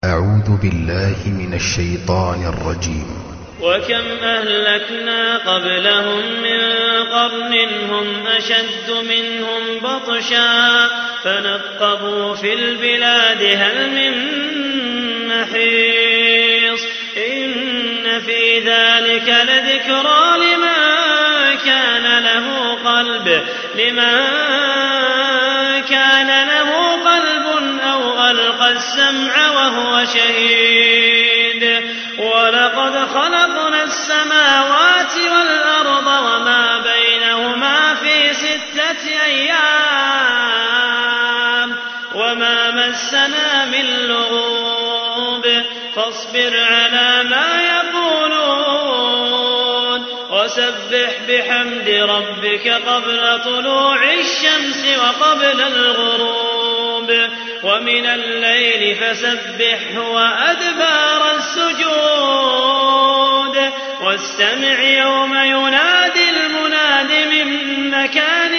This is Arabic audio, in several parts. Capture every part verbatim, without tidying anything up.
أعوذ بالله من الشيطان الرجيم. وكم أهلكنا قبلهم من قرن هم أشد منهم بطشا فنقبوا في البلاد هل من محيص إن في ذلك لذكرى لمن كان له قلب لمن كان له قلب أو ألقى السمع وهو شهيد ولقد خلقنا السماوات والأرض وما بينهما في ستة أيام وما مسنا من لغوب فاصبر على ما يقولون وسبح بحمد ربك قبل طلوع الشمس وقبل الغروب ومن الليل فسبحه وأدبار السجود واستمع يوم ينادي المناد من مكان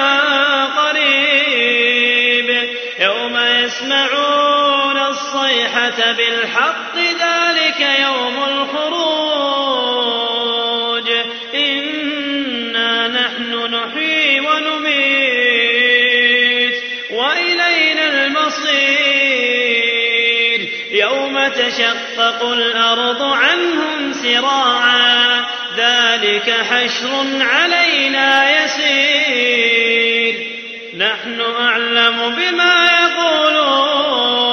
قريب يوم يسمعون الصيحة بالحق ذلك يوم الخروج إنا نحن نحيي ونميت وإلينا المصير يوم تشقق الأرض عنهم سراعا ذلك حشر علينا يسير نحن أعلم بما يقولون